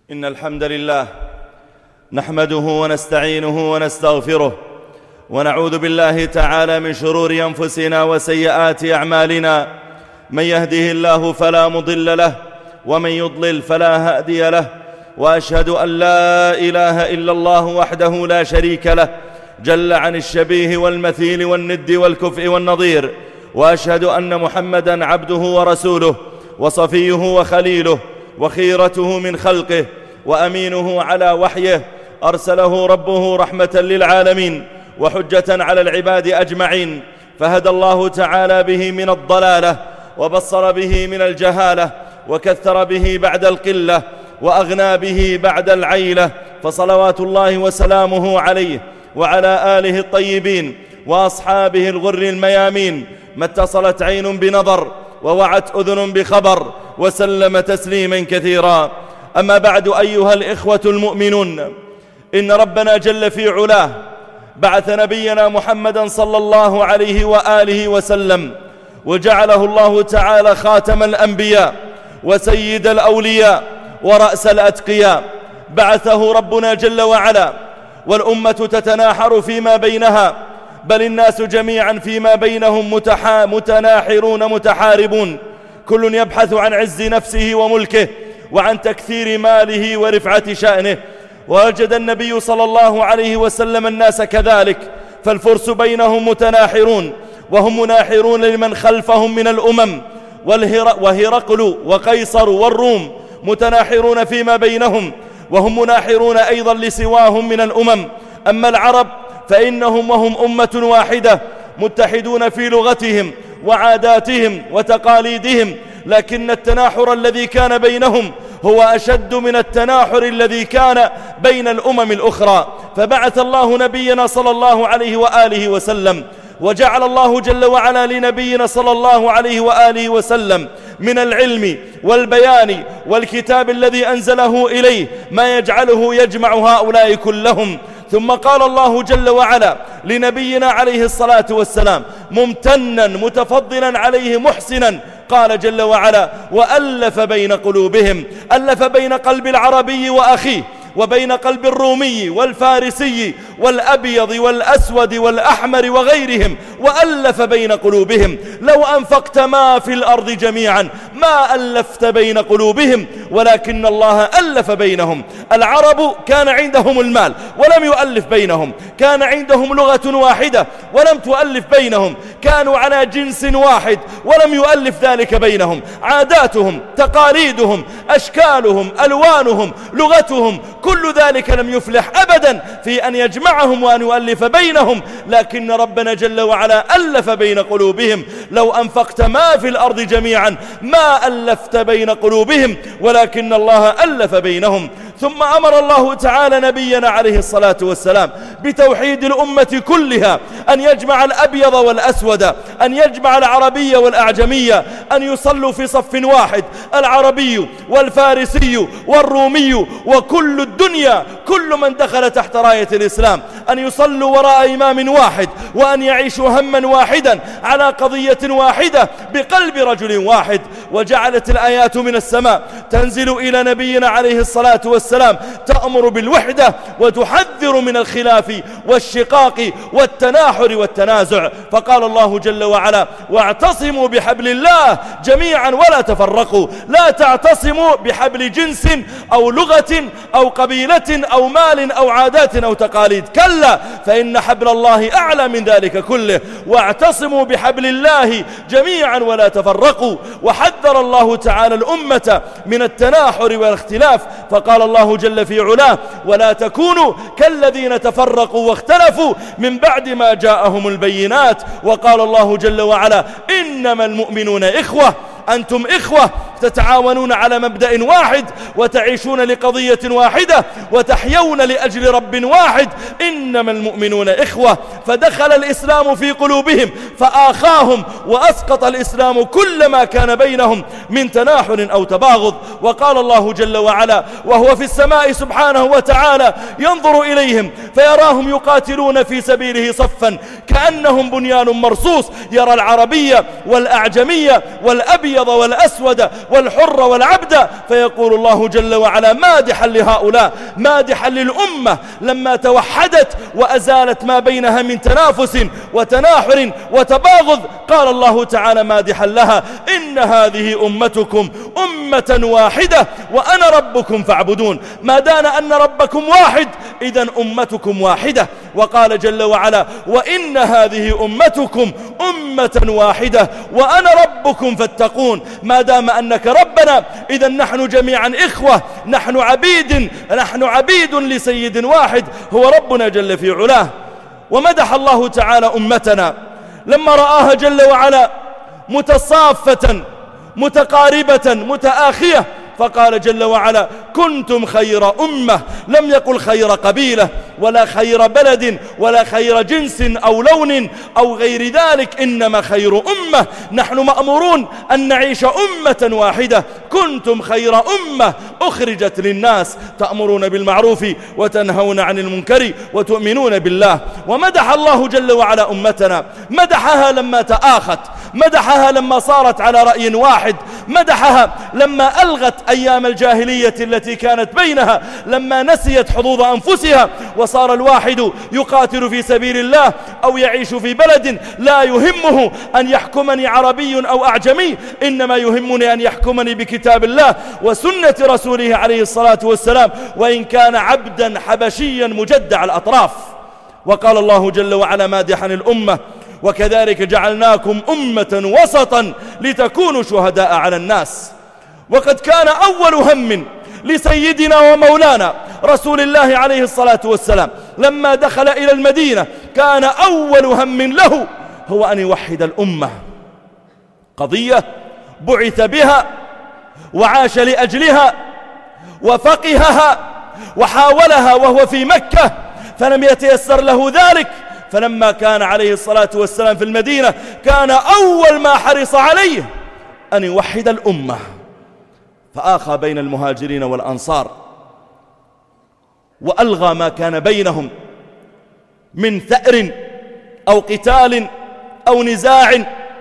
إن الحمد لله نحمده ونستعينه ونستغفره ونعوذ بالله تعالى من شرور أنفسنا وسيئات أعمالنا. من يهده الله فلا مضل له ومن يضلل فلا هادي له، وأشهد أن لا إله إلا الله وحده لا شريك له جل عن الشبيه والمثيل والند والكفء والنظير، وأشهد أن محمدًا عبده ورسوله وصفيه وخليله وخيرته من خلقه وأمينه على وحيه، أرسله ربه رحمة للعالمين وحجة على العباد أجمعين، فهدى الله تعالى به من الضلالة وبصر به من الجهالة وكثر به بعد القلة وأغنى به بعد العيلة، فصلوات الله وسلامه عليه وعلى آله الطيبين وأصحابه الغر الميامين، ما اتصلت عين بنظر ووعت أذن بخبر، وسلم تسليما كثيرا. أما بعد، أيها الإخوة المؤمنون، إن ربنا جل في علاه بعث نبينا محمدا صلى الله عليه وآله وسلم، وجعله الله تعالى خاتم الأنبياء وسيد الأولياء ورأس الأتقياء. بعثه ربنا جل وعلا والأمة تتناحر فيما بينها، بل الناس جميعا فيما بينهم متناحرون متحاربون، كل يبحث عن عز نفسه وملكه وعن تكثير ماله ورفعة شأنه. ووجد النبي صلى الله عليه وسلم الناس كذلك، فالفرس بينهم متناحرون، وهم مناحرون لمن خلفهم من الأمم، وهرقل وقيصر والروم متناحرون فيما بينهم، وهم مناحرون أيضا لسواهم من الأمم. أما العرب فإنهم وهم أمة واحدة متحدون في لغتهم وعاداتهم وتقاليدهم، لكن التناحر الذي كان بينهم هو أشد من التناحر الذي كان بين الأمم الأخرى. فبعث الله نبينا صلى الله عليه وآله وسلم، وجعل الله جل وعلا لنبينا صلى الله عليه وآله وسلم من العلم والبيان والكتاب الذي أنزله إليه ما يجعله يجمع هؤلاء كلهم. ثم قال الله جل وعلا لنبينا عليه الصلاة والسلام ممتنا متفضلا عليه محسنا، قال جل وعلا: وألف بين قلوبهم. ألف بين قلب العربي وأخيه، وبين قلب الرومي والفارسي والأبيض والأسود والأحمر وغيرهم، وألف بين قلوبهم. لو أنفقت ما في الأرض جميعا ما ألفت بين قلوبهم، ولكن الله ألف بينهم. العرب كان عندهم المال ولم يؤلف بينهم، كان عندهم لغة واحدة ولم تؤلف بينهم، كانوا على جنس واحد ولم يؤلف ذلك بينهم، عاداتهم تقاليدهم أشكالهم ألوانهم لغتهم كل ذلك لم يفلح أبدا في أن يجمعهم وأن يؤلف بينهم، لكن ربنا جل وعلا ألف بين قلوبهم. لو أنفقت ما في الأرض جميعا ما ألفت بين قلوبهم، ولكن الله ألف بينهم. ثم أمر الله تعالى نبينا عليه الصلاة والسلام بتوحيد الأمة كلها، أن يجمع الأبيض والأسود، أن يجمع العربية والأعجمية، أن يصلوا في صف واحد، العربي والفارسي والرومي وكل الدنيا، كل من دخل تحت راية الإسلام، أن يصلوا وراء إمام واحد، وأن يعيشوا هما واحدا على قضية واحدة بقلب رجل واحد. وجعلت الآيات من السماء تنزل إلى نبينا عليه الصلاة والسلام تأمر بالوحدة وتحذر من الخلاف والشقاق والتناحر والتنازع. فقال الله جل وعلا: واعتصموا بحبل الله جميعا ولا تفرقوا. لا تعتصموا بحبل جنس أو لغة أو قبيلة أو مال أو عادات أو تقاليد، كلا، فإن حبل الله أعلى من ذلك كله. واعتصموا بحبل الله جميعا ولا تفرقوا. وحذر الله تعالى الأمة من التناحر والاختلاف، فقال الله جل في علاه: ولا تكونوا كالذين تفرقوا واختلفوا من بعد ما جاءهم البينات. وقال الله جل وعلا: إنما المؤمنون إخوة. أنتم إخوة تتعاونون على مبدأ واحد، وتعيشون لقضية واحدة، وتحيون لأجل رب واحد. إنما المؤمنون إخوة. فدخل الإسلام في قلوبهم فآخاهم، وأسقط الإسلام كل ما كان بينهم من تناحر أو تباغض. وقال الله جل وعلا وهو في السماء سبحانه وتعالى ينظر إليهم فيراهم يقاتلون في سبيله صفا كأنهم بنيان مرصوص، يرى العربية والأعجمية والأبيض والأسود والحر والعبد. فيقول الله جل وعلا مادحا لهؤلاء، مادحا للأمة لما توحدت وأزالت ما بينها من تنافس وتناحر وتباغض. قال الله تعالى مادحا لها إن هذه أمتكم أمة واحدة وأنا ربكم فاعبدون. ما دام أن ربكم واحد إذن أمتكم واحدة. وقال جل وعلا وإن هذه أمتكم أمة واحدة وأنا ربكم فاتقون. ما دام أنك ربنا إذن نحن جميعا إخوة، نحن عبيد لسيد واحد هو ربنا جل في علاه. ومدح الله تعالى أمتنا لما رآها جل وعلا متصافة متقاربة متآخية، فقال جل وعلا كنتم خير أمة. لم يقل خير قبيلة ولا خير بلد ولا خير جنس أو لون أو غير ذلك، إنما خير أمة. نحن مأمورون أن نعيش أمة واحدة. كنتم خير أمة أخرجت للناس تأمرون بالمعروف وتنهون عن المنكر وتؤمنون بالله. ومدح الله جل وعلا أمتنا، مدحها لما تآخت، مدحها لما صارت على رأي واحد، مدحها لما ألغت أيام الجاهلية التي كانت بينها، لما نسيت حظوظ أنفسها وصار الواحد يقاتل في سبيل الله أو يعيش في بلد لا يهمه أن يحكمني عربي أو أعجمي، إنما يهمني أن يحكمني بكتاب الله وسنة رسوله عليه الصلاة والسلام، وإن كان عبدا حبشيا مجدع الأطراف. وقال الله جل وعلا مادحا الأمة وكذلك جعلناكم أمة وسطا لتكونوا شهداء على الناس. وقد كان أول هم لسيدنا ومولانا رسول الله عليه الصلاة والسلام لما دخل إلى المدينة، كان أول هم له هو أن يوحد الأمة. قضية بعث بها وعاش لأجلها وفقهها وحاولها وهو في مكة، فلم يتيسر له ذلك. فلما كان عليه الصلاة والسلام في المدينة كان أول ما حرص عليه أن يوحد الأمة، فآخى بين المهاجرين والأنصار وألغى ما كان بينهم من ثأر أو قتال أو نزاع،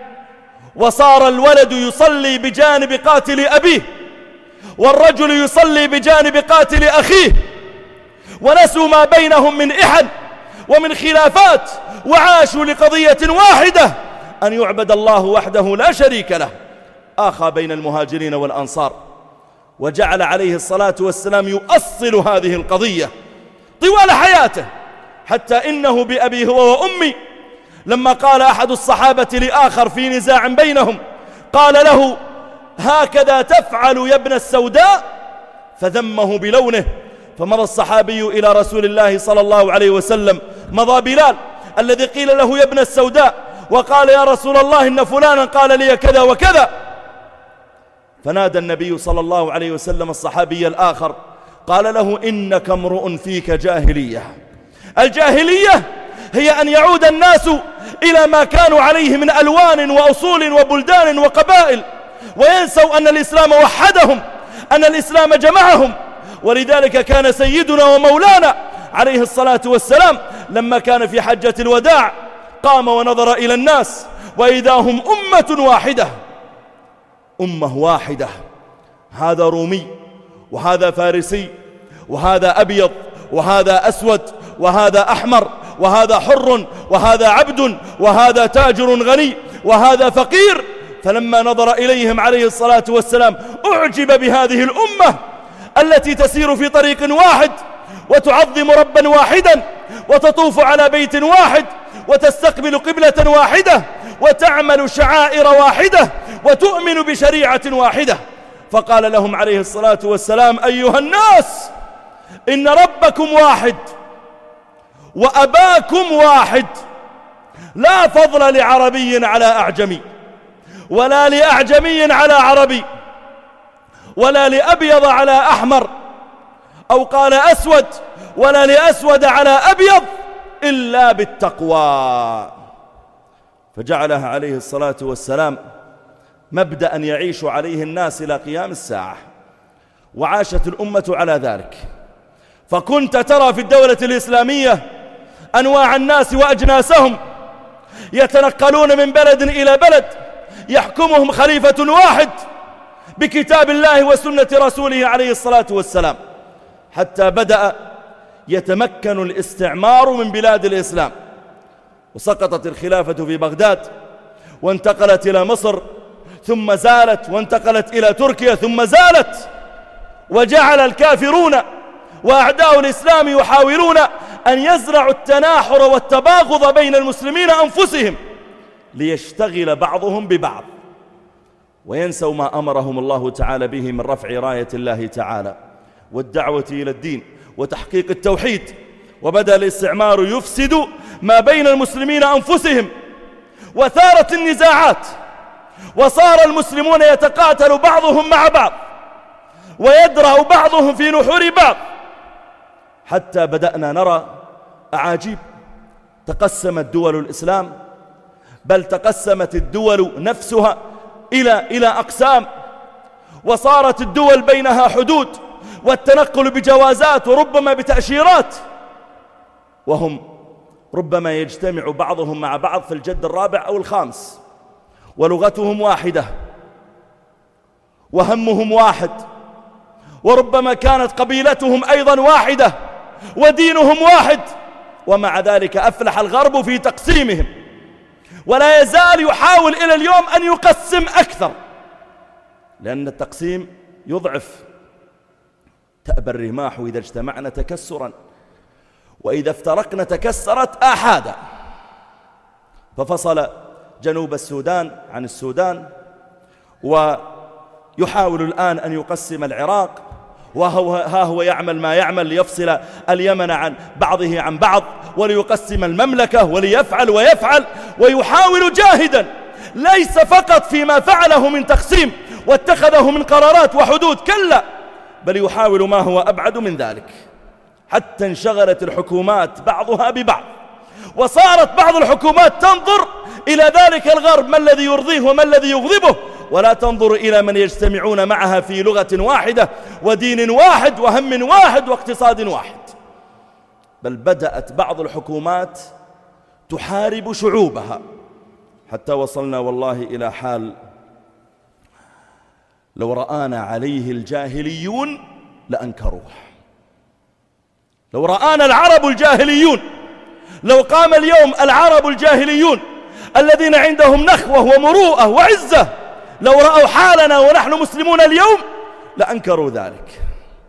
وصار الولد يصلي بجانب قاتل أبيه والرجل يصلي بجانب قاتل أخيه، ونسوا ما بينهم من إحن ومن خلافات، وعاشوا لقضية واحدة أن يعبد الله وحده لا شريك له. آخى بين المهاجرين والأنصار وجعل عليه الصلاة والسلام يؤصل هذه القضية طوال حياته، حتى إنه بأبي هو وأمي لما قال أحد الصحابة لآخر في نزاع بينهم قال له هكذا تفعل يا ابن السوداء، فذمه بلونه. فمضى الصحابي إلى رسول الله صلى الله عليه وسلم، مضى بلال الذي قيل له يا ابن السوداء، وقال يا رسول الله إن فلانا قال لي كذا وكذا. فنادى النبي صلى الله عليه وسلم الصحابي الآخر قال له إنك امرؤ فيك جاهلية. الجاهلية هي أن يعود الناس إلى ما كانوا عليه من ألوان وأصول وبلدان وقبائل، وينسوا أن الإسلام وحدهم، أن الإسلام جمعهم. ولذلك كان سيدنا ومولانا عليه الصلاة والسلام لما كان في حجة الوداع قام ونظر إلى الناس وإذا هم أمة واحدة، أمة واحدة، هذا رومي وهذا فارسي وهذا أبيض وهذا أسود وهذا أحمر وهذا حر وهذا عبد وهذا تاجر غني وهذا فقير. فلما نظر إليهم عليه الصلاة والسلام أعجب بهذه الأمة التي تسير في طريق واحد وتعظم ربا واحدا وتطوف على بيت واحد وتستقبل قبلة واحدة وتعمل شعائر واحدة وتؤمن بشريعة واحدة. فقال لهم عليه الصلاة والسلام أيها الناس إن ربكم واحد وأباكم واحد، لا فضل لعربي على أعجمي ولا لأعجمي على عربي ولا لأبيض على أحمر، أو قال أسود ولا لأسود على أبيض، إلا بالتقوى. فجعلها عليه الصلاة والسلام مبدأ يعيش عليه الناس إلى قيام الساعة، وعاشت الأمة على ذلك. فكنت ترى في الدولة الإسلامية أنواع الناس وأجناسهم يتنقلون من بلد إلى بلد، يحكمهم خليفة واحد بكتاب الله وسنة رسوله عليه الصلاة والسلام، حتى بدأ يتمكن الاستعمار من بلاد الإسلام، وسقطت الخلافة في بغداد وانتقلت إلى مصر، ثم زالت وانتقلت إلى تركيا ثم زالت، وجعل الكافرون وأعداء الإسلام يحاولون أن يزرعوا التناحر والتباغض بين المسلمين أنفسهم ليشتغل بعضهم ببعض، وينسوا ما أمرهم الله تعالى به من رفع راية الله تعالى والدعوة إلى الدين وتحقيق التوحيد. وبدأ الاستعمار يفسد ما بين المسلمين أنفسهم، وثارت النزاعات، وصار المسلمون يتقاتل بعضهم مع بعض ويدرع بعضهم في نحور بعض، حتى بدأنا نرى أعاجيب. تقسمت دول الإسلام، بل تقسمت الدول نفسها إلى أقسام، وصارت الدول بينها حدود والتنقل بجوازات وربما بتأشيرات، وهم ربما يجتمع بعضهم مع بعض في الجد الرابع أو الخامس، ولغتهم واحدة وهمهم واحد، وربما كانت قبيلتهم أيضا واحدة ودينهم واحد، ومع ذلك أفلح الغرب في تقسيمهم، ولا يزال يحاول إلى اليوم أن يقسم أكثر، لأن التقسيم يضعف. تأبى الرماح إذا اجتمعنا تكسرا، وإذا افترقنا تكسرت آحادا. ففصل جنوب السودان عن السودان، ويحاول الآن أن يقسم العراق، وها هو يعمل ما يعمل ليفصل اليمن عن بعضه عن بعض، وليقسم المملكة، وليفعل ويفعل، ويحاول جاهدا ليس فقط فيما فعله من تقسيم واتخذه من قرارات وحدود، كلا، بل يحاول ما هو أبعد من ذلك، حتى انشغلت الحكومات بعضها ببعض، وصارت بعض الحكومات تنظر إلى ذلك الغرب ما الذي يرضيه وما الذي يغضبه، ولا تنظر إلى من يجتمعون معها في لغة واحدة ودين واحد وهم واحد واقتصاد واحد. بل بدأت بعض الحكومات تحارب شعوبها، حتى وصلنا والله إلى حال لو رآنا عليه الجاهليون لأنكروه. لو رآنا العرب الجاهليون، لو قام اليوم العرب الجاهليون الذين عندهم نخوة ومروءة وعزة، لو رأوا حالنا ونحن مسلمون اليوم لأنكروا ذلك.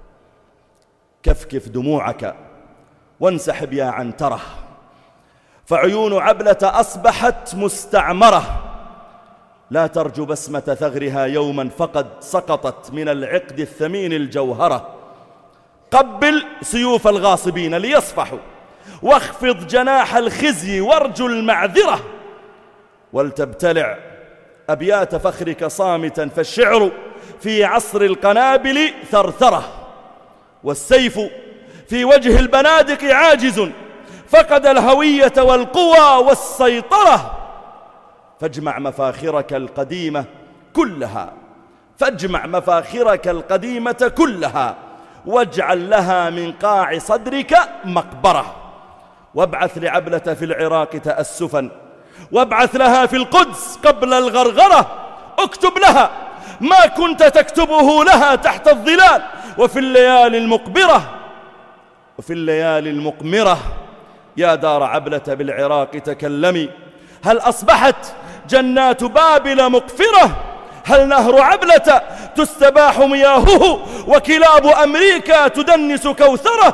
كفكف دموعك وانسحب يا عنترة، فعيون عبلة أصبحت مستعمرة، لا ترجو بسمة ثغرها يوما فقد سقطت من العقد الثمين الجوهرة. قبل سيوف الغاصبين ليصفحوا، واخفض جناح الخزي وارجو المعذرة، ولتبتلع أبيات فخرك صامتا، فالشعر في عصر القنابل ثرثرة، والسيف في وجه البنادق عاجز، فقد الهوية والقوى والسيطرة. فاجمع مفاخرك القديمة كلها، فاجمع مفاخرك القديمة كلها، واجعل لها من قاع صدرك مقبرة، وابعث لعبلة في العراق تأسفا، وابعث لها في القدس قبل الغرغرة، اكتب لها ما كنت تكتبه لها تحت الظلال، وفي الليالي المقبرة، وفي الليالي المقمرة. يا دار عبلة بالعراق تكلمي، هل أصبحت جنات بابل مقفرة؟ هل نهر عبلة تستباح مياهه، وكلاب أمريكا تدنس كوثرة؟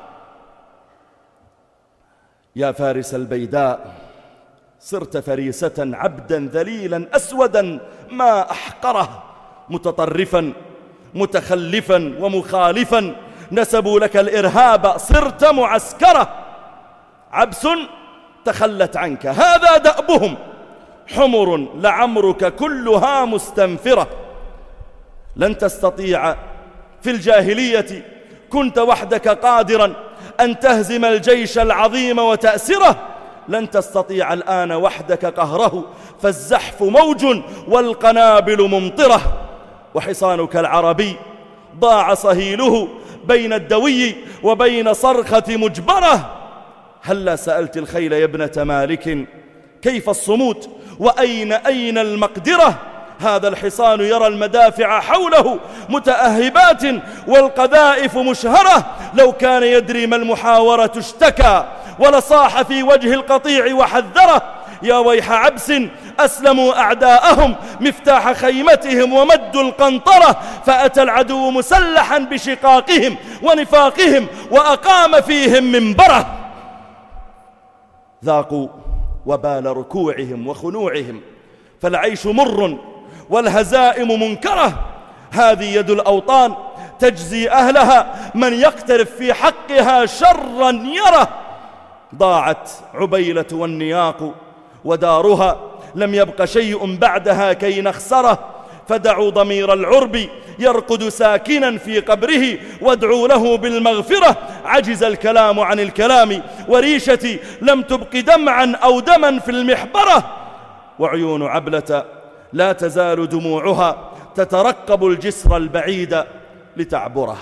يا فارس البيداء، صرت فريسة عبدا ذليلا أسودا ما أحقره، متطرفا متخلفا ومخالفا، نسبوا لك الإرهاب صرت معسكرة. عبس تخلت عنك هذا دأبهم، حمر لعمرك كلها مستنفرة. لن تستطيع في الجاهلية، كنت وحدك قادرا أن تهزم الجيش العظيم وتأسره، لن تستطيع الآن وحدك قهره، فالزحف موج والقنابل ممطرة. وحصانك العربي ضاع صهيله بين الدوي وبين صرخة مجبرة. هلا سألت الخيل يا ابنة مالك كيف الصمود، وأين المقدرة؟ هذا الحصان يرى المدافع حوله متأهبات والقذائف مشهرة، لو كان يدري ما المحاورة اشتكى ولصاح في وجه القطيع وحذره. يا ويح عبس أسلموا أعداءهم مفتاح خيمتهم ومدوا القنطرة، فأتى العدو مسلحا بشقاقهم ونفاقهم وأقام فيهم منبره. ذاقوا وبال ركوعهم وخنوعهم، فالعيش مر والهزائم منكرة. هذه يد الأوطان تجزي أهلها، من يقترف في حقها شرا يره. ضاعت عبيلة والنياق ودارها، لم يبق شيء بعدها كي نخسره. فدعوا ضمير العرب يرقد ساكنا في قبره، وادعوا له بالمغفرة. عجز الكلام عن الكلام، وريشتي لم تبق دمعا أو دما في المحبرة. وعيون عبلة لا تزال دموعها تترقب الجسر البعيد لتعبره.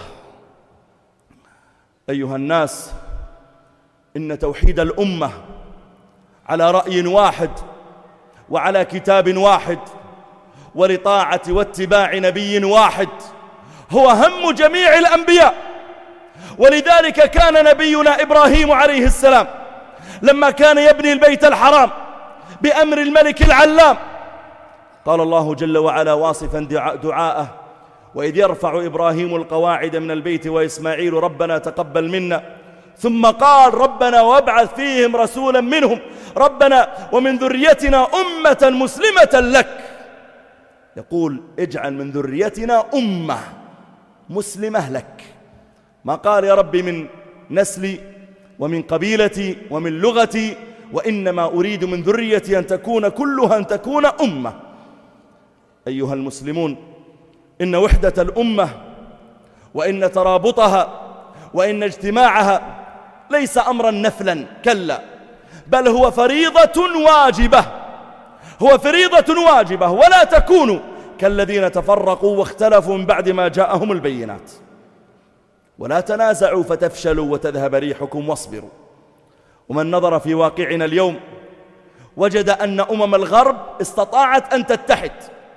أيها الناس، إن توحيد الأمة على رأي واحد وعلى كتاب واحد ولطاعة واتباع نبي واحد هو هم جميع الأنبياء. ولذلك كان نبينا إبراهيم عليه السلام لما كان يبني البيت الحرام بأمر الملك العلام، قال الله جل وعلا واصفا دعاءه: وإذ يرفع إبراهيم القواعد من البيت وإسماعيل ربنا تقبل منا، ثم قال ربنا وابعث فيهم رسولا منهم ربنا ومن ذريتنا أمة مسلمة لك. يقول اجعل من ذريتنا أمة مسلمة لك، ما قال يا ربي من نسلي ومن قبيلتي ومن لغتي، وإنما أريد من ذريتي أن تكون كلها أن تكون أمة. أيها المسلمون، إن وحدة الأمة وإن ترابطها وإن اجتماعها ليس أمرا نفلا، كلا، بل هو فريضة واجبة. هو فريضة واجبة، ولا تكونوا كالذين تفرقوا واختلفوا من بعد ما جاءهم البينات. ولا تنازعوا فتفشلوا وتذهب ريحكم واصبروا. ومن نظر في واقعنا اليوم وجد أن الغرب استطاعت أن تتحد.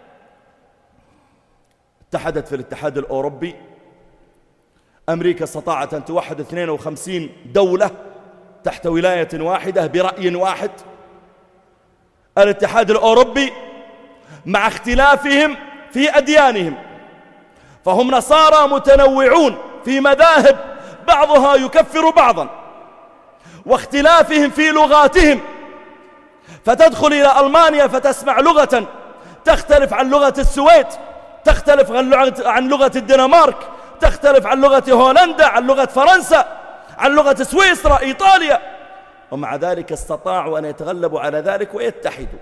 اتحدت في الاتحاد الأوروبي، أمريكا استطاعت أن توحد 52 دولة تحت ولاية واحدة برأي واحد. الاتحاد الأوروبي مع اختلافهم في أديانهم، فهم نصارى متنوعون في مذاهب بعضها يكفر بعضا، واختلافهم في لغاتهم، فتدخل إلى ألمانيا فتسمع لغة تختلف عن لغة السويد، تختلف عن لغة الدنمارك، تختلف عن لغة هولندا، عن لغة فرنسا، عن لغة سويسرا، إيطاليا، ومع ذلك استطاعوا أن يتغلبوا على ذلك ويتحدوا.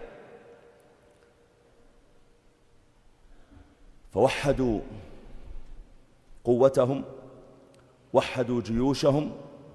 فوحدوا قوتهم، وحدوا جيوشهم،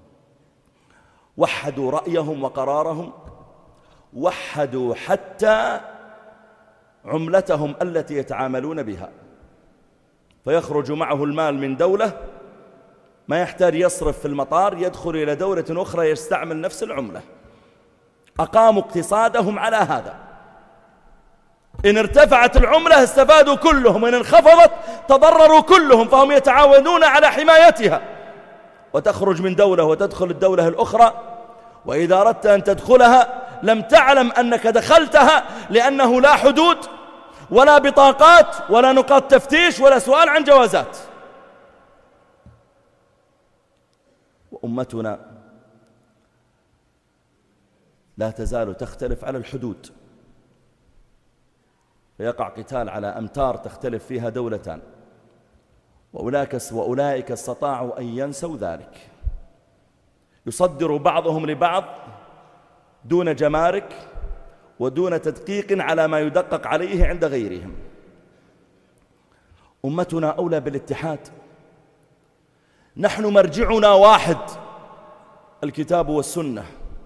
وحدوا رأيهم وقرارهم، وحدوا حتى عملتهم التي يتعاملون بها. فيخرج معه المال من دولة، ما يحتاج يصرف في المطار، يدخل إلى دولة أخرى يستعمل نفس العملة. أقاموا اقتصادهم على هذا. إن ارتفعت العملة استفادوا كلهم، وإن انخفضت تضرروا كلهم، فهم يتعاونون على حمايتها. وتخرج من دولة وتدخل الدولة الأخرى، وإذا أردت أن تدخلها لم تعلم أنك دخلتها، لأنه لا حدود ولا بطاقات ولا نقاط تفتيش ولا سؤال عن جوازات. وأمتنا لا تزال تختلف على الحدود، فيقع قتال على أمتار تختلف فيها دولتان، وأولئك استطاعوا أن ينسوا ذلك. يصدر بعضهم لبعض دون جمارك ودون تدقيق على ما يدقق عليه عند غيرهم. أمتنا أولى بالاتحاد. نحن مرجعنا واحد، الكتاب والسنة.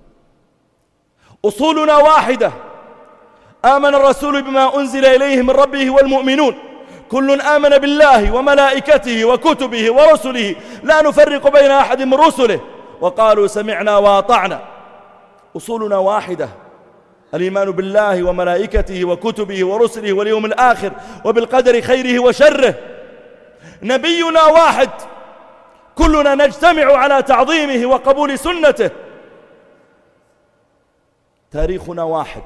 أصولنا واحدة. آمن الرسول بما أنزل إليه من ربه والمؤمنون كل آمن بالله وملائكته وكتبه ورسله لا نفرق بين أحد من رسله وقالوا سمعنا وأطعنا. أصولنا واحدة. الإيمان بالله وملائكته وكتبه ورسله واليوم الآخر وبالقدر خيره وشره. نبينا واحد، كلنا نجتمع على تعظيمه وقبول سنته. تاريخنا واحد،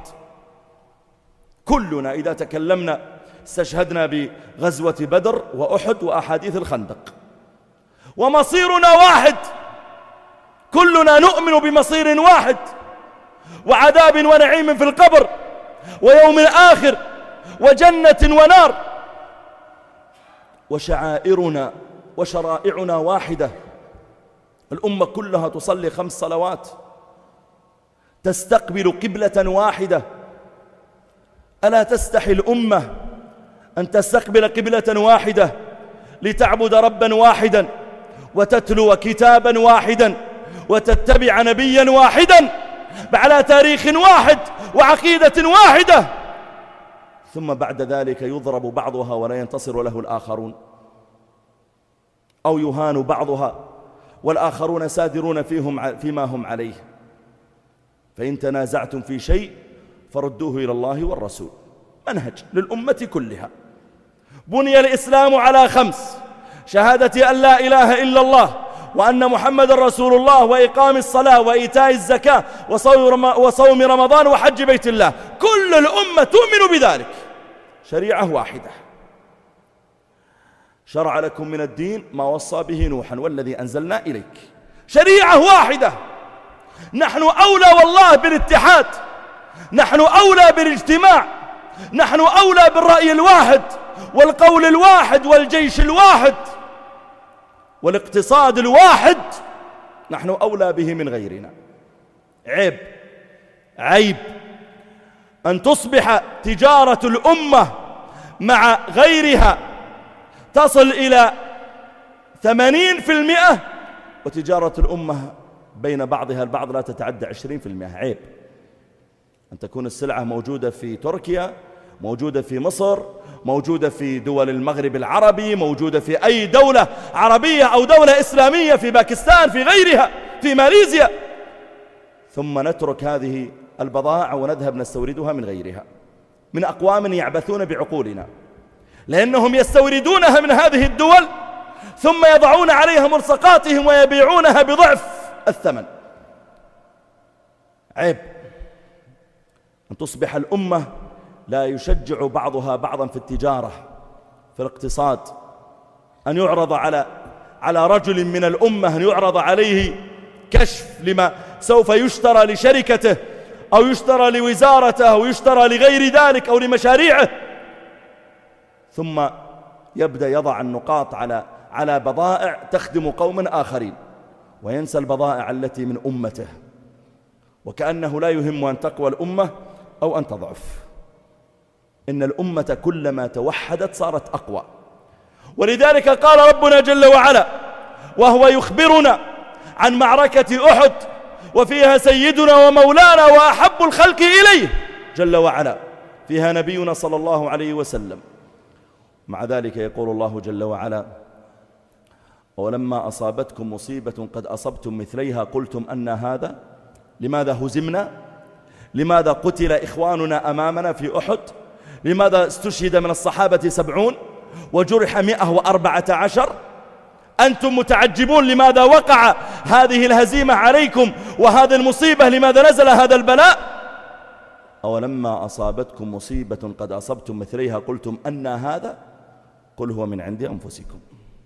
كلنا إذا تكلمنا استشهدنا بغزوة بدر وأحد وأحاديث الخندق. ومصيرنا واحد، كلنا نؤمن بمصير واحد، وعذاب ونعيم في القبر ويوم الآخر وجنة ونار. وشعائرنا وشرائعنا واحدة، الأمة كلها تصلي 5 صلوات، تستقبل قبلة واحدة. ألا تستحي الأمة أن تستقبل قبلة واحدة لتعبد ربا واحدا وتتلو كتابا واحدا وتتبع نبيا واحدا على تاريخ واحد وعقيدة واحدة، ثم بعد ذلك يضرب بعضها ولا ينتصر له الآخرون، أو يهان بعضها والآخرون سادرون فيما هم عليه. فإن تنازعتم في شيء فردوه إلى الله والرسول. منهج للأمة كلها. بني الإسلام على 5: شهادة أن لا إله إلا الله وأن محمد رسول الله، وإقام الصلاة، وإيتاء الزكاة، وصوم رمضان، وحج بيت الله. كل الأمة تؤمن بذلك. شريعة واحدة. شرع لكم من الدين ما وصى به نوحا والذي أنزلنا إليك. شريعة واحدة. نحن أولى والله بالاتحاد، نحن أولى بالاجتماع، نحن أولى بالرأي الواحد والقول الواحد والجيش الواحد والاقتصاد الواحد. نحن أولى به من غيرنا. عيب أن تصبح تجارة الأمة مع غيرها تصل إلى 80%، وتجارة الأمة بين بعضها البعض لا تتعدى 20%. عيب أن تكون السلعة موجودة في تركيا، موجودة في مصر، موجودة في دول المغرب العربي، موجودة في أي دولة عربية أو دولة إسلامية، في باكستان، في غيرها، في ماليزيا، ثم نترك هذه البضائع ونذهب نستوردها من غيرها، من أقوام يعبثون بعقولنا، لأنهم يستوردونها من هذه الدول ثم يضعون عليها ملصقاتهم ويبيعونها بضعف الثمن. عيب أن تصبح الأمة لا يشجع بعضها بعضا في التجارة، في الاقتصاد، أن يعرض على رجل من الأمة، أن يعرض عليه كشف لما سوف يشترى لشركته أو يشترى لوزارته أو يشترى لغير ذلك أو لمشاريعه، ثم يبدأ يضع النقاط على بضائع تخدم قوما آخرين، وينسى البضائع التي من أمته، وكأنه لا يهم أن تقوى الأمة أو أن تضعف. إن الأمة كلما توحدت صارت أقوى. ولذلك قال ربنا جل وعلا وهو يخبرنا عن معركة أحد، وفيها سيدنا ومولانا وأحب الخلق إليه جل وعلا، فيها نبينا صلى الله عليه وسلم. مع ذلك يقول الله جل وعلا: ولما أصابتكم مصيبة قد أصبتم مثليها قلتم أن هذا. لماذا هزمنا؟ لماذا قتل إخواننا أمامنا في أحد؟ لماذا استشهد من الصحابة 70 وجرح 114؟ أنتم متعجبون لماذا وقع هذه الهزيمة عليكم وهذه المصيبة؟ لماذا نزل هذا البلاء؟ أولما أصابتكم مصيبة قد أصبتم مثليها قلتم أن هذا، قل هو من عند أنفسكم.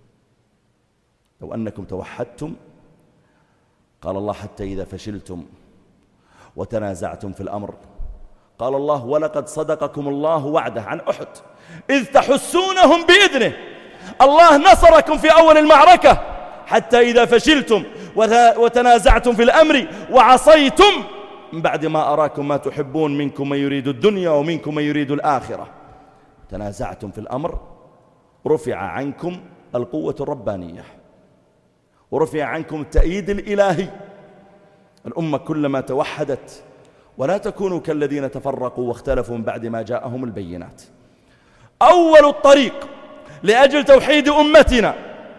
لو أنكم توحدتم، قال الله: حتى إذا فشلتم وتنازعتم في الأمر، قال الله: ولقد صدقكم الله وعده عن أحد إذ تحسونهم بإذنه. الله نصركم في أول المعركة، حتى إذا فشلتم وتنازعتم في الأمر وعصيتم من بعد ما أراكم ما تحبون، منكم من يريد الدنيا ومنكم من يريد الآخرة. تنازعتم في الأمر، رفع عنكم القوة الربانية ورفع عنكم التأييد الإلهي. الأمة كلما توحدت، ولا تكونوا كالذين تفرقوا واختلفوا من بعد ما جاءهم البينات. أول الطريق لأجل توحيد أمتنا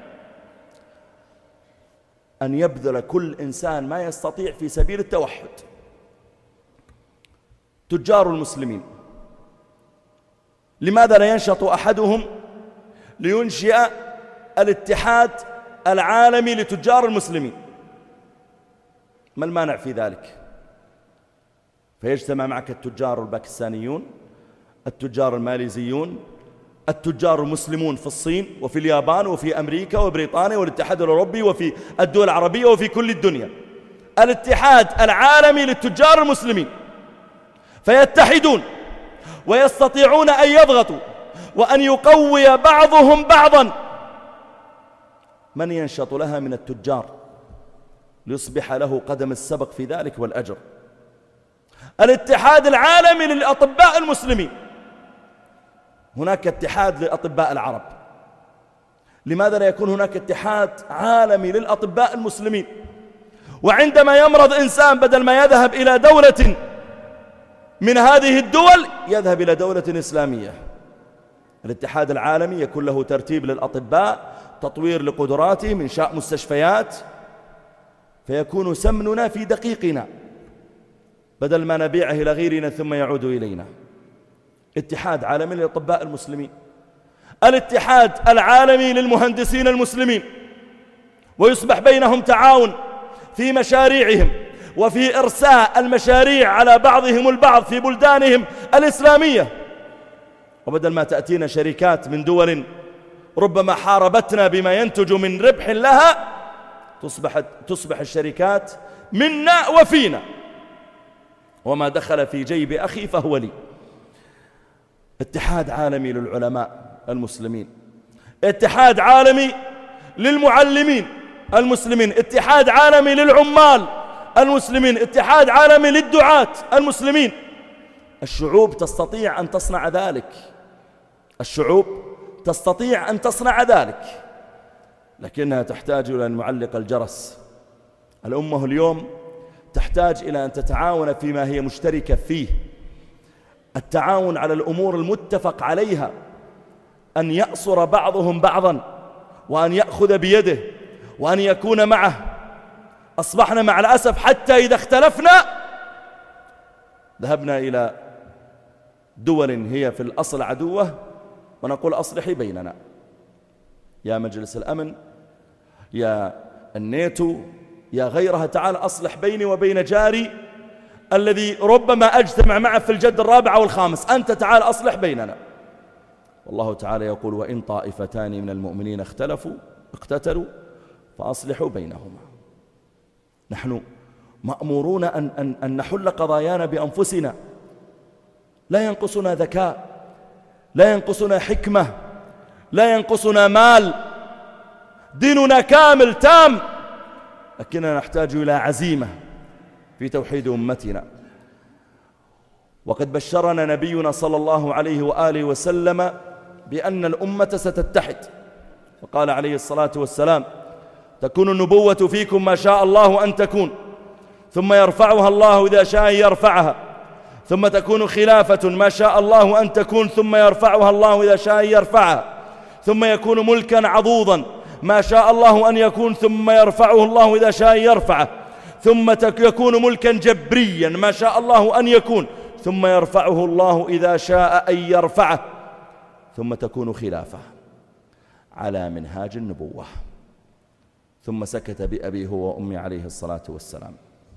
أن يبذل كل إنسان ما يستطيع في سبيل التوحد. تجار المسلمين. لماذا لا ينشط أحدهم لينشئ الاتحاد العالمي لتجار المسلمين؟ ما المانع في ذلك؟ فيجتمع معك التجار الباكستانيون، التجار الماليزيون، التجار المسلمون في الصين وفي اليابان وفي أمريكا وبريطانيا والاتحاد الأوروبي وفي الدول العربية وفي كل الدنيا، الاتحاد العالمي للتجار المسلمين، فيتحدون ويستطيعون أن يضغطوا وأن يقوي بعضهم بعضا. من ينشط لها من التجار ليصبح له قدم السبق في ذلك والأجر؟ الاتحاد العالمي للأطباء المسلمين. هناك اتحاد لأطباء العرب، لماذا لا يكون هناك اتحاد عالمي للأطباء المسلمين؟ وعندما يمرض إنسان بدل ما يذهب إلى دولة من هذه الدول يذهب إلى دولة إسلامية. الاتحاد العالمي يكون له ترتيب للأطباء، تطوير لقدراتهم، إنشاء مستشفيات، فيكون سمننا في دقيقنا بدل ما نبيعه إلى غيرنا ثم يعود إلينا. اتحاد عالمي للأطباء المسلمين، الاتحاد العالمي للمهندسين المسلمين، ويصبح بينهم تعاون في مشاريعهم وفي إرساء المشاريع على بعضهم البعض في بلدانهم الإسلامية. وبدل ما تأتينا شركات من دول ربما حاربتنا بما ينتج من ربح لها، تصبح الشركات منا وفينا، وما دخل في جيب أخي فهو لي. اتحاد عالمي للعلماء المسلمين، اتحاد عالمي للمعلمين المسلمين، اتحاد عالمي للعمال المسلمين، اتحاد عالمي للدعاة المسلمين. الشعوب تستطيع أن تصنع ذلك، الشعوب تستطيع أن تصنع ذلك، لكنها تحتاج إلى أن نعلق الجرس. الأمة اليوم تحتاج إلى أن تتعاون فيما هي مشتركة فيه، التعاون على الأمور المتفق عليها، أن يأصر بعضهم بعضا وأن يأخذ بيده وأن يكون معه. أصبحنا مع الأسف حتى إذا اختلفنا ذهبنا إلى دول هي في الأصل عدوة ونقول أصلحي بيننا، يا مجلس الأمن، يا الناتو، يا غيرها، تعال أصلح بيني وبين جاري الذي ربما أجتمع معه في الجد الرابع أو الخامس، أنت تعال أصلح بيننا. والله تعالى يقول: وإن طائفتان من المؤمنين اقتتلوا فأصلحوا بينهما. نحن مأمورون أن نحل قضايانا بأنفسنا، لا ينقصنا ذكاء، لا ينقصنا حكمة، لا ينقصنا مال، ديننا كامل تام، لكننا نحتاج إلى عزيمة في توحيد أمتنا. وقد بشرنا نبينا صلى الله عليه وآله وسلم بأن الأمة ستتحد، فقال عليه الصلاة والسلام: تكون النبوة فيكم ما شاء الله أن تكون، ثم يرفعها الله إذا شاء يرفعها، ثم تكون خلافة ما شاء الله أن تكون، ثم يرفعها الله إذا شاء يرفعها، ثم يكون ملكا عضوضا ما شاء الله أن يكون، ثم يرفعه الله إذا شاء يرفعه، ثم يكون ملكا جبريا ما شاء الله أن يكون، ثم يرفعه الله إذا شاء أن يرفعه، ثم تكون خلافة على منهاج النبوة. ثم سكت بأبي هو وأمي عليه الصلاة والسلام.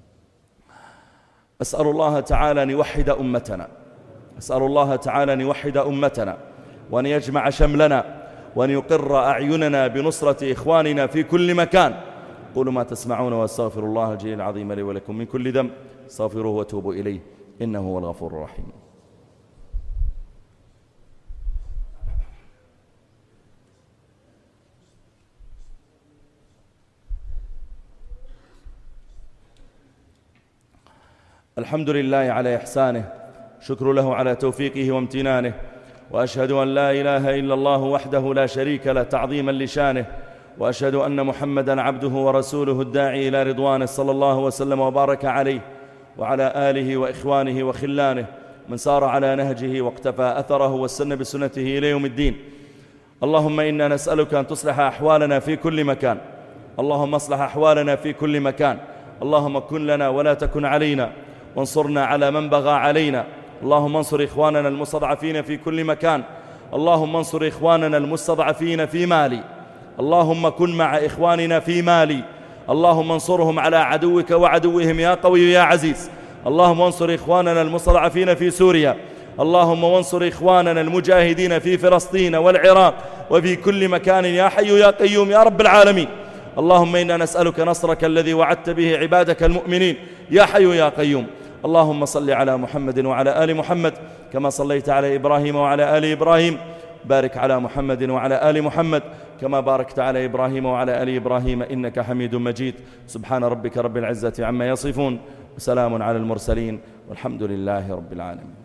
أسأل الله تعالى أن يوحد أمتنا، أسأل الله تعالى أن يوحد أمتنا وأن يجمع شملنا وأن يقر أعيننا بنصرة إخواننا في كل مكان. قولوا ما تسمعون واستغفر الله الجليل العظيم لي ولكم من كل ذنب، استغفروه وتوبوا إليه إنه هو الغفور الرحيم. الحمد لله على إحسانه، شكر له على توفيقه وامتنانه، وأشهد أن لا إله إلا الله وحده لا شريك له تعظيما لشانه، وأشهد أن محمدا عبده ورسوله الداعي إلى رضوانه، صلى الله وسلم وبارك عليه وعلى آله وإخوانه وخلانه من سار على نهجه واقتفى أثره واستنى بسنته إلى يوم الدين. اللهم إنا نسألك أن تصلح أحوالنا في كل مكان، اللهم اصلح أحوالنا في كل مكان، اللهم كن لنا ولا تكن علينا، وانصرنا على من بغى علينا، اللهم انصر إخواننا المستضعفين في كل مكان. اللهم انصر إخواننا المستضعفين في مالي. اللهم كن مع إخواننا في مالي. اللهم انصرهم على عدوك وعدوهم يا قوي يا عزيز. اللهم انصر إخواننا المستضعفين في سوريا. اللهم وانصر إخواننا المجاهدين في فلسطين والعراق وفي كل مكان يا حي يا قيوم يا رب العالمين. اللهم إنا نسألك نصرك الذي وعدت به عبادك المؤمنين يا حي يا قيوم. اللهم صل على محمد وعلى آل محمد كما صليت على إبراهيم وعلى آل إبراهيم. بارك على محمد وعلى آل محمد كما باركت على إبراهيم وعلى آل إبراهيم إنك حميد مجيد. سبحان ربك رب العزة عما يصفون وسلام على المرسلين والحمد لله رب العالمين.